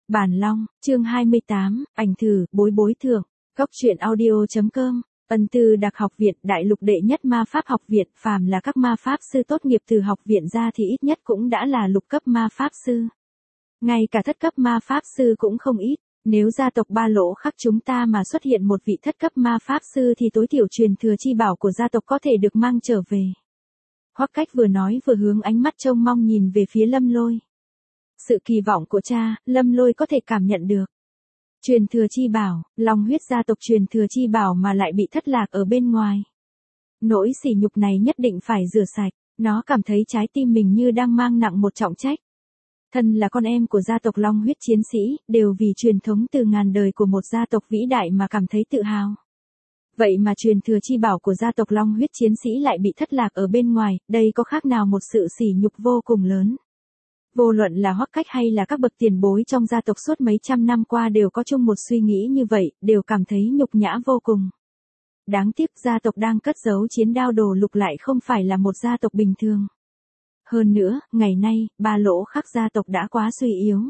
Bản Long, chương 28, ảnh thử, bối bối thưởng. Góc truyện audio.com. Ân Tư Đặc Học viện, đại lục đệ nhất ma pháp học viện, phàm là các ma pháp sư tốt nghiệp từ học viện ra thì ít nhất cũng đã là lục cấp ma pháp sư. Ngay cả thất cấp ma pháp sư cũng không ít. Nếu gia tộc Ba Lỗ Khắc chúng ta mà xuất hiện một vị thất cấp ma pháp sư thì tối thiểu truyền thừa chi bảo của gia tộc có thể được mang trở về. Hoắc Cách vừa nói vừa hướng ánh mắt trông mong nhìn về phía Lâm Lôi. Sự kỳ vọng của cha, Lâm Lôi có thể cảm nhận được. Truyền thừa chi bảo, Long huyết gia tộc truyền thừa chi bảo mà lại bị thất lạc ở bên ngoài. Nỗi sỉ nhục này nhất định phải rửa sạch, nó cảm thấy trái tim mình như đang mang nặng một trọng trách. Thân là con em của gia tộc Long huyết chiến sĩ, đều vì truyền thống từ ngàn đời của một gia tộc vĩ đại mà cảm thấy tự hào. Vậy mà truyền thừa chi bảo của gia tộc Long huyết chiến sĩ lại bị thất lạc ở bên ngoài, đây có khác nào một sự sỉ nhục vô cùng lớn. Vô luận là Hoắc Cách hay là các bậc tiền bối trong gia tộc suốt mấy trăm năm qua đều có chung một suy nghĩ như vậy, đều cảm thấy nhục nhã vô cùng. Đáng tiếc gia tộc đang cất giấu chiến đao đồ lục lại không phải là một gia tộc bình thường. Hơn nữa, ngày nay, Ba Lỗ Khắc gia tộc đã quá suy yếu.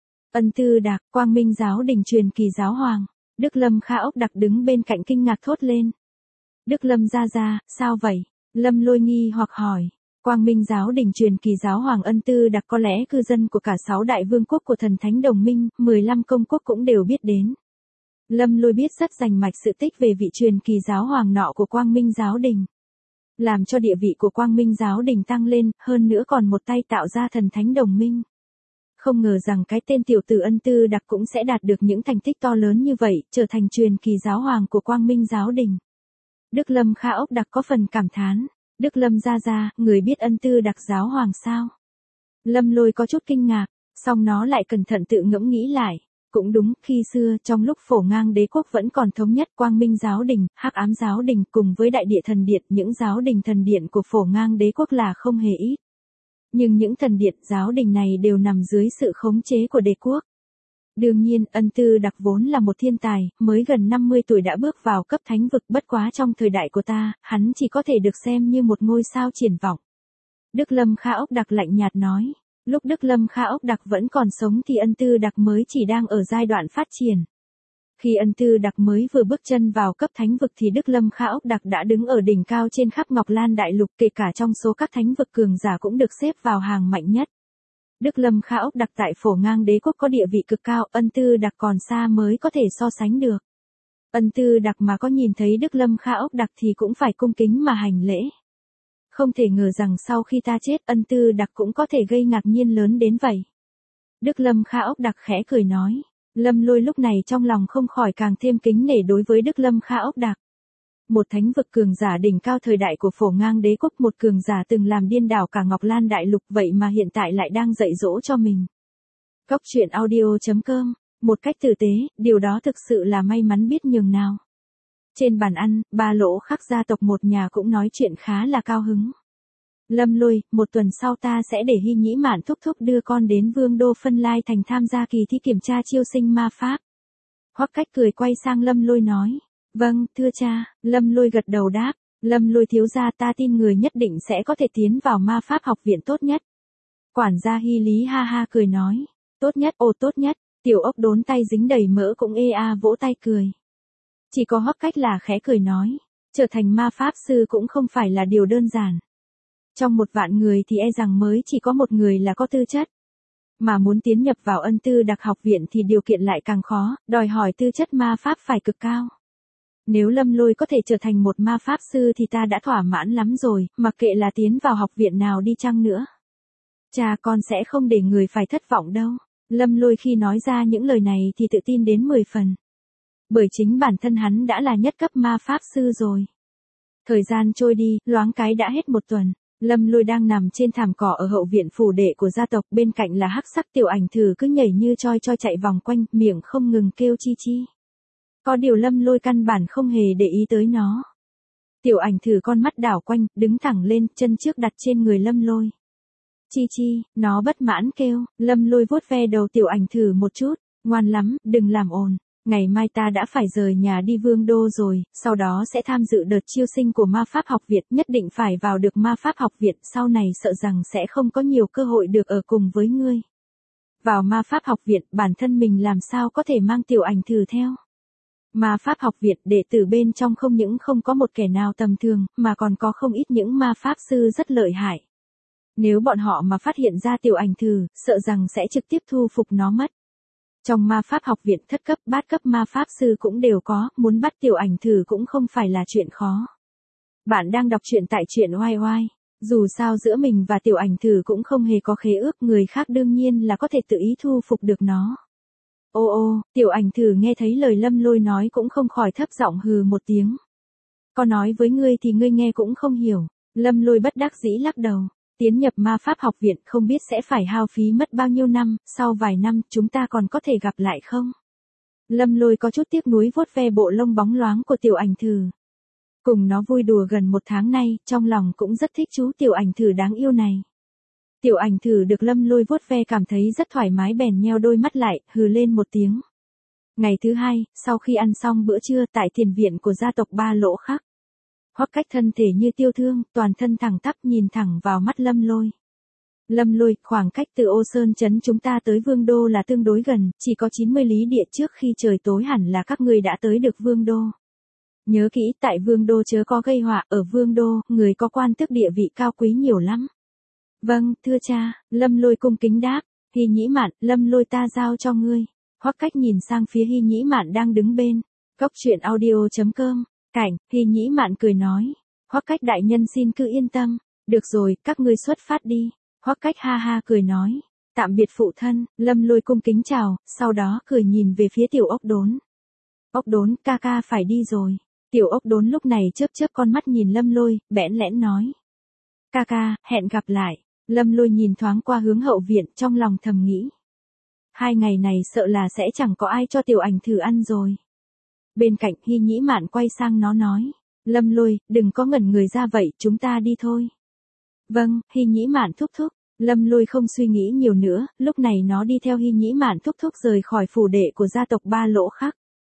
Ân Tư Đặc, Quang Minh giáo đình truyền kỳ giáo hoàng, Đức Lâm Kha ốc đặc đứng bên cạnh kinh ngạc thốt lên. Đức Lâm gia, sao vậy? Lâm Lôi nghi hoặc hỏi. Quang Minh giáo đình truyền kỳ giáo hoàng Ân Tư Đặc có lẽ cư dân của cả 6 đại vương quốc của thần thánh đồng minh, 15 công quốc cũng đều biết đến. Lâm Lôi biết rất rành mạch sự tích về vị truyền kỳ giáo hoàng nọ của Quang Minh giáo đình. Làm cho địa vị của Quang Minh giáo đình tăng lên, hơn nữa còn một tay tạo ra thần thánh đồng minh. Không ngờ rằng cái tên tiểu tử Ân Tư Đặc cũng sẽ đạt được những thành tích to lớn như vậy, trở thành truyền kỳ giáo hoàng của Quang Minh giáo đình. Đức Lâm Kha ốc đặc có phần cảm thán. Đức Lâm gia, người biết Ân Tư Đặc giáo hoàng sao? Lâm Lôi có chút kinh ngạc, song nó lại cẩn thận tự ngẫm nghĩ lại. Cũng đúng, khi xưa trong lúc Phổ Ngang đế quốc vẫn còn thống nhất Quang Minh giáo đình, Hắc Ám giáo đình cùng với Đại Địa thần điện, những giáo đình thần điện của Phổ Ngang đế quốc là không hề ít. Nhưng những thần điện giáo đình này đều nằm dưới sự khống chế của đế quốc. Đương nhiên, Ân Tư Đặc vốn là một thiên tài, mới gần 50 tuổi đã bước vào cấp thánh vực, bất quá trong thời đại của ta, hắn chỉ có thể được xem như một ngôi sao triển vọng. Đức Lâm Kha ốc đặc lạnh nhạt nói, lúc Đức Lâm Kha ốc đặc vẫn còn sống thì Ân Tư Đặc mới chỉ đang ở giai đoạn phát triển. Khi Ân Tư Đặc mới vừa bước chân vào cấp thánh vực thì Đức Lâm Kha ốc đặc đã đứng ở đỉnh cao trên khắp Ngọc Lan đại lục, kể cả trong số các thánh vực cường giả cũng được xếp vào hàng mạnh nhất. Đức Lâm Kha ốc đặc tại Phổ Ngang đế quốc có địa vị cực cao, Ân Tư Đặc còn xa mới có thể so sánh được. Ân Tư Đặc mà có nhìn thấy Đức Lâm Kha ốc đặc thì cũng phải cung kính mà hành lễ. Không thể ngờ rằng sau khi ta chết Ân Tư Đặc cũng có thể gây ngạc nhiên lớn đến vậy. Đức Lâm Kha ốc đặc khẽ cười nói. Lâm Lôi lúc này trong lòng không khỏi càng thêm kính nể đối với Đức Lâm Kha ốc đặc. Một thánh vực cường giả đỉnh cao thời đại của Phổ Ngang đế quốc, một cường giả từng làm điên đảo cả Ngọc Lan đại lục, vậy mà hiện tại lại đang dạy dỗ cho mình. Góc truyện audio.com, một cách tử tế, điều đó thực sự là may mắn biết nhường nào. Trên bàn ăn, Ba Lỗ Khắc gia tộc một nhà cũng nói chuyện khá là cao hứng. Lâm Lôi, một tuần sau ta sẽ để Hy Nhĩ Mạn thúc thúc đưa con đến Vương đô Phân Lai thành tham gia kỳ thi kiểm tra chiêu sinh ma pháp. Hoắc Cách cười quay sang Lâm Lôi nói. Vâng, thưa cha, Lâm Lôi gật đầu đáp. Lâm Lôi thiếu gia, ta tin người nhất định sẽ có thể tiến vào ma pháp học viện tốt nhất. Quản gia Hy Lý ha ha cười nói. Tốt nhất, tốt nhất, tiểu ốc đốn tay dính đầy mỡ cũng vỗ tay cười. Chỉ có Hoắc Cách là khẽ cười nói. Trở thành ma pháp sư cũng không phải là điều đơn giản. Trong 1 vạn người thì rằng mới chỉ có 1 người là có tư chất. Mà muốn tiến nhập vào Ân Tư Đặc học viện thì điều kiện lại càng khó, đòi hỏi tư chất ma pháp phải cực cao. Nếu Lâm Lôi có thể trở thành một ma pháp sư thì ta đã thỏa mãn lắm rồi, mặc kệ là tiến vào học viện nào đi chăng nữa. Cha, con sẽ không để người phải thất vọng đâu. Lâm Lôi khi nói ra những lời này thì tự tin đến 10 phần. Bởi chính bản thân hắn đã là nhất cấp ma pháp sư rồi. Thời gian trôi đi, loáng cái đã hết 1 tuần. Lâm Lôi đang nằm trên thảm cỏ ở hậu viện phủ đệ của gia tộc, bên cạnh là hắc sắc tiểu ảnh thử cứ nhảy như choi choi chạy vòng quanh, miệng không ngừng kêu chi chi. Có điều Lâm Lôi căn bản không hề để ý tới nó. Tiểu ảnh thử con mắt đảo quanh, đứng thẳng lên, chân trước đặt trên người Lâm Lôi. Chi chi, nó bất mãn kêu. Lâm Lôi vuốt ve đầu tiểu ảnh thử một chút. Ngoan lắm, đừng làm ồn. Ngày mai ta đã phải rời nhà đi Vương đô rồi, sau đó sẽ tham dự đợt chiêu sinh của ma pháp học viện, nhất định phải vào được ma pháp học viện, sau này sợ rằng sẽ không có nhiều cơ hội được ở cùng với ngươi. Vào ma pháp học viện, bản thân mình làm sao có thể mang tiểu ảnh thử theo. Ma pháp học viện, đệ tử bên trong không những không có một kẻ nào tầm thường, mà còn có không ít những ma pháp sư rất lợi hại. Nếu bọn họ mà phát hiện ra tiểu ảnh thử, sợ rằng sẽ trực tiếp thu phục nó mất. Trong ma pháp học viện thất cấp, bát cấp ma pháp sư cũng đều có, muốn bắt tiểu ảnh thử cũng không phải là chuyện khó. Bạn đang đọc truyện tại truyện oai oai. Dù sao giữa mình và tiểu ảnh thử cũng không hề có khế ước, người khác đương nhiên là có thể tự ý thu phục được nó. Ô ô, tiểu ảnh thử nghe thấy lời Lâm Lôi nói cũng không khỏi thấp giọng hừ một tiếng. Có nói với ngươi thì ngươi nghe cũng không hiểu. Lâm Lôi bất đắc dĩ lắc đầu. Tiến nhập ma pháp học viện không biết sẽ phải hao phí mất bao nhiêu năm, sau vài năm chúng ta còn có thể gặp lại không? Lâm Lôi có chút tiếc nuối vuốt ve bộ lông bóng loáng của tiểu ảnh thử. Cùng nó vui đùa gần một tháng nay, trong lòng cũng rất thích chú tiểu ảnh thử đáng yêu này. Tiểu ảnh thử được Lâm Lôi vuốt ve cảm thấy rất thoải mái bèn nheo đôi mắt lại, hừ lên một tiếng. Ngày thứ hai, sau khi ăn xong bữa trưa tại thiền viện của gia tộc Ba Lỗ Khắc. Hoắc Cách thân thể như tiêu thương, toàn thân thẳng tắp nhìn thẳng vào mắt Lâm Lôi. Lâm Lôi, khoảng cách từ Ô Sơn Trấn chúng ta tới Vương Đô là tương đối gần, chỉ có 90 lý địa, trước khi trời tối hẳn là các ngươi đã tới được Vương Đô. Nhớ kỹ, tại Vương Đô chớ có gây họa, ở Vương Đô, người có quan tước địa vị cao quý nhiều lắm. Vâng, thưa cha, Lâm Lôi cung kính đáp. Hy Nhĩ Mạn, Lâm Lôi ta giao cho ngươi. Hoắc Cách nhìn sang phía Hy Nhĩ Mạn đang đứng bên. Cốc truyện audio.com. Cảnh, Hy Nhĩ Mạn cười nói. Hoắc Cách đại nhân xin cứ yên tâm. Được rồi, các ngươi xuất phát đi. Hoắc Cách ha ha cười nói. Tạm biệt phụ thân, Lâm Lôi cung kính chào, sau đó cười nhìn về phía tiểu ốc đốn. Ốc đốn, ca ca phải đi rồi. Tiểu ốc đốn lúc này chớp chớp con mắt nhìn Lâm Lôi, bẽn lẽn nói. Ca ca, hẹn gặp lại. Lâm Lôi nhìn thoáng qua hướng hậu viện, trong lòng thầm nghĩ. 2 ngày này sợ là sẽ chẳng có ai cho tiểu ảnh thử ăn rồi. Bên cạnh Hy Nhĩ Mạn quay sang nó nói. Lâm Lôi, đừng có ngẩn người ra vậy, chúng ta đi thôi. Vâng, Hy Nhĩ Mạn thúc thúc. Lâm Lôi không suy nghĩ nhiều nữa, lúc này nó đi theo Hy Nhĩ Mạn thúc thúc rời khỏi phủ đệ của gia tộc Ba Lỗ Khắc.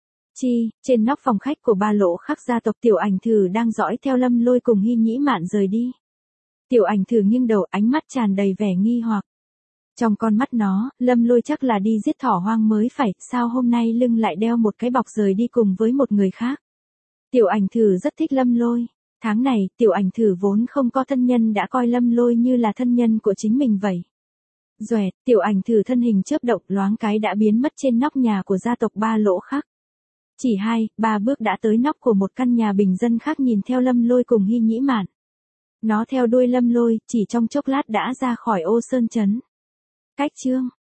Trên nóc phòng khách của Ba Lỗ Khắc gia tộc tiểu ảnh thử đang dõi theo Lâm Lôi cùng Hy Nhĩ Mạn rời đi. Tiểu ảnh thử nghiêng đầu, ánh mắt tràn đầy vẻ nghi hoặc. Trong con mắt nó, Lâm Lôi chắc là đi giết thỏ hoang mới phải, sao hôm nay lưng lại đeo một cái bọc rời đi cùng với một người khác. Tiểu ảnh thử rất thích Lâm Lôi. Tháng này, tiểu ảnh thử vốn không có thân nhân đã coi Lâm Lôi như là thân nhân của chính mình vậy. Doẹt, tiểu ảnh thử thân hình chớp động loáng cái đã biến mất trên nóc nhà của gia tộc Ba Lỗ Khắc. Chỉ 2-3 bước đã tới nóc của một căn nhà bình dân khác nhìn theo Lâm Lôi cùng Hy Nhĩ Mạn. Nó theo đuôi Lâm Lôi, chỉ trong chốc lát đã ra khỏi Ô Sơn Trấn. Cách chương